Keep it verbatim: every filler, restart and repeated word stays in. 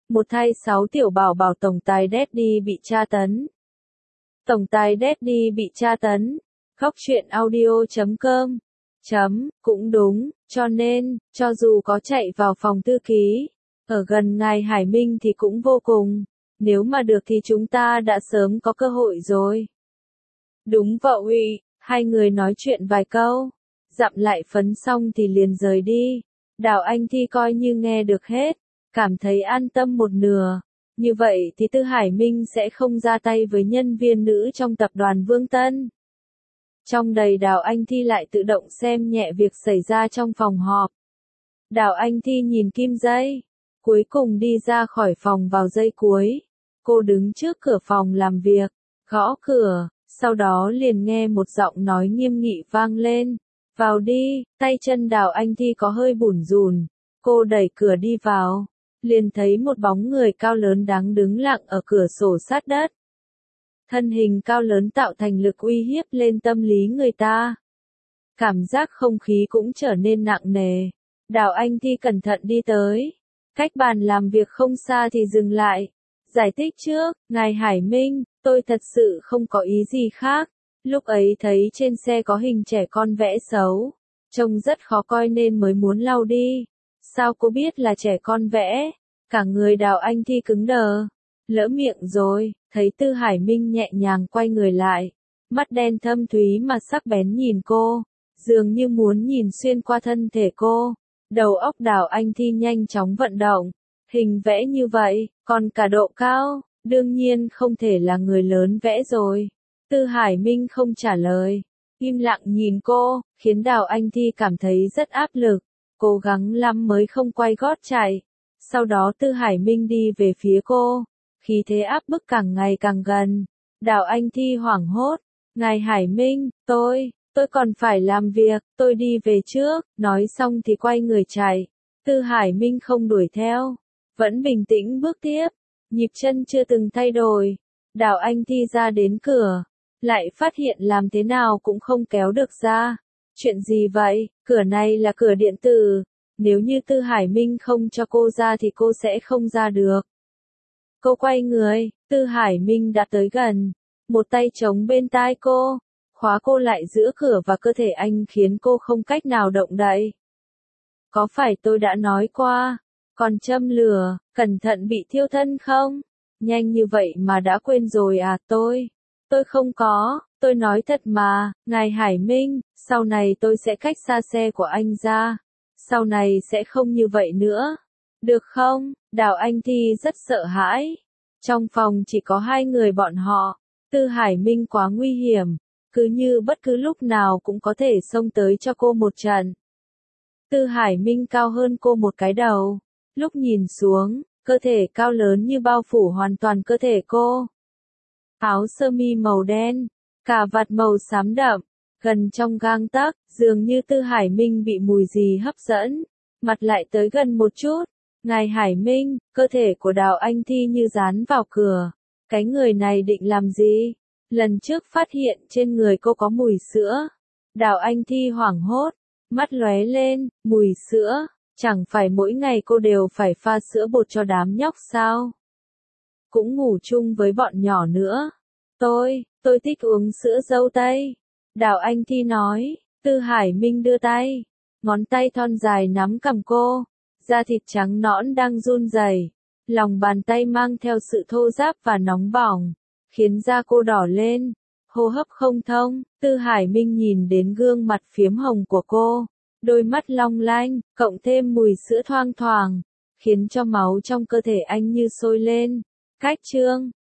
Một thay sáu tiểu bảo bảo tổng tài Daddy bị tra tấn. Tổng tài Daddy bị tra tấn. Khóc chuyện audio chấm com. Chấm, cũng đúng, cho nên, cho dù có chạy vào phòng thư ký, ở gần ngài Hải Minh thì cũng vô cùng. Nếu mà được thì chúng ta đã sớm có cơ hội rồi. Đúng vậy, hai người nói chuyện vài câu, dặm lại phấn xong thì liền rời đi. Đào Anh Thi coi như nghe được hết, cảm thấy an tâm một nửa. Như vậy thì Tư Hải Minh sẽ không ra tay với nhân viên nữ trong tập đoàn Vương Tân. Trong đầy Đào Anh Thi lại tự động xem nhẹ việc xảy ra trong phòng họp. Đào Anh Thi nhìn kim giây, cuối cùng đi ra khỏi phòng vào giây cuối. Cô đứng trước cửa phòng làm việc, gõ cửa, sau đó liền nghe một giọng nói nghiêm nghị vang lên. Vào đi, tay chân Đào Anh Thi có hơi bủn rủn. Cô đẩy cửa đi vào, liền thấy một bóng người cao lớn đang đứng lặng ở cửa sổ sát đất. Thân hình cao lớn tạo thành lực uy hiếp lên tâm lý người ta. Cảm giác không khí cũng trở nên nặng nề. Đào Anh Thi cẩn thận đi tới. Cách bàn làm việc không xa thì dừng lại. Giải thích trước, ngài Hải Minh, tôi thật sự không có ý gì khác. Lúc ấy thấy trên xe có hình trẻ con vẽ xấu. Trông rất khó coi nên mới muốn lau đi. Sao cô biết là trẻ con vẽ? Cả người Đào Anh Thi cứng đờ. Lỡ miệng rồi, thấy Tư Hải Minh nhẹ nhàng quay người lại. Mắt đen thâm thúy mà sắc bén nhìn cô. Dường như muốn nhìn xuyên qua thân thể cô. Đầu óc Đào Anh Thi nhanh chóng vận động. Hình vẽ như vậy, còn cả độ cao, đương nhiên không thể là người lớn vẽ rồi. Tư Hải Minh không trả lời. Im lặng nhìn cô, khiến Đào Anh Thi cảm thấy rất áp lực. Cố gắng lắm mới không quay gót chạy. Sau đó Tư Hải Minh đi về phía cô. Khí thế áp bức càng ngày càng gần. Đào Anh Thi hoảng hốt. Ngài Hải Minh, tôi, tôi còn phải làm việc, tôi đi về trước. Nói xong thì quay người chạy. Tư Hải Minh không đuổi theo. Vẫn bình tĩnh bước tiếp. Nhịp chân chưa từng thay đổi. Đào Anh Thi ra đến cửa. Lại phát hiện làm thế nào cũng không kéo được ra. Chuyện gì vậy? Cửa này là cửa điện tử. Nếu như Tư Hải Minh không cho cô ra thì cô sẽ không ra được. Cô quay người, Tư Hải Minh đã tới gần. Một tay chống bên tai cô. Khóa cô lại giữa cửa và cơ thể anh khiến cô không cách nào động đậy. Có phải tôi đã nói qua? Còn châm lửa, cẩn thận bị thiêu thân không? Nhanh như vậy mà đã quên rồi à tôi? Tôi không có, tôi nói thật mà, ngài Hải Minh, sau này tôi sẽ cách xa xe của anh ra. Sau này sẽ không như vậy nữa. Được không? Đào Anh Thi rất sợ hãi. Trong phòng chỉ có hai người bọn họ. Tư Hải Minh quá nguy hiểm. Cứ như bất cứ lúc nào cũng có thể xông tới cho cô một trận. Tư Hải Minh cao hơn cô một cái đầu. Lúc nhìn xuống, cơ thể cao lớn như bao phủ hoàn toàn cơ thể cô. Áo sơ mi màu đen, cà vạt màu xám đậm, gần trong gang tấc, dường như Tư Hải Minh bị mùi gì hấp dẫn. Mặt lại tới gần một chút. Ngài Hải Minh, cơ thể của Đào Anh Thi như dán vào cửa. Cái người này định làm gì? Lần trước phát hiện trên người cô có mùi sữa. Đào Anh Thi hoảng hốt, mắt lóe lên, mùi sữa. Chẳng phải mỗi ngày cô đều phải pha sữa bột cho đám nhóc sao? Cũng ngủ chung với bọn nhỏ nữa. Tôi, tôi thích uống sữa dâu tây. Đào Anh Thi nói. Tư Hải Minh đưa tay. Ngón tay thon dài nắm cằm cô. Da thịt trắng nõn đang run rẩy. Lòng bàn tay mang theo sự thô ráp và nóng bỏng. Khiến da cô đỏ lên. Hô hấp không thông. Tư Hải Minh nhìn đến gương mặt phiếm hồng của cô. Đôi mắt long lanh, cộng thêm mùi sữa thoang thoảng. Khiến cho máu trong cơ thể anh như sôi lên. Cách chương.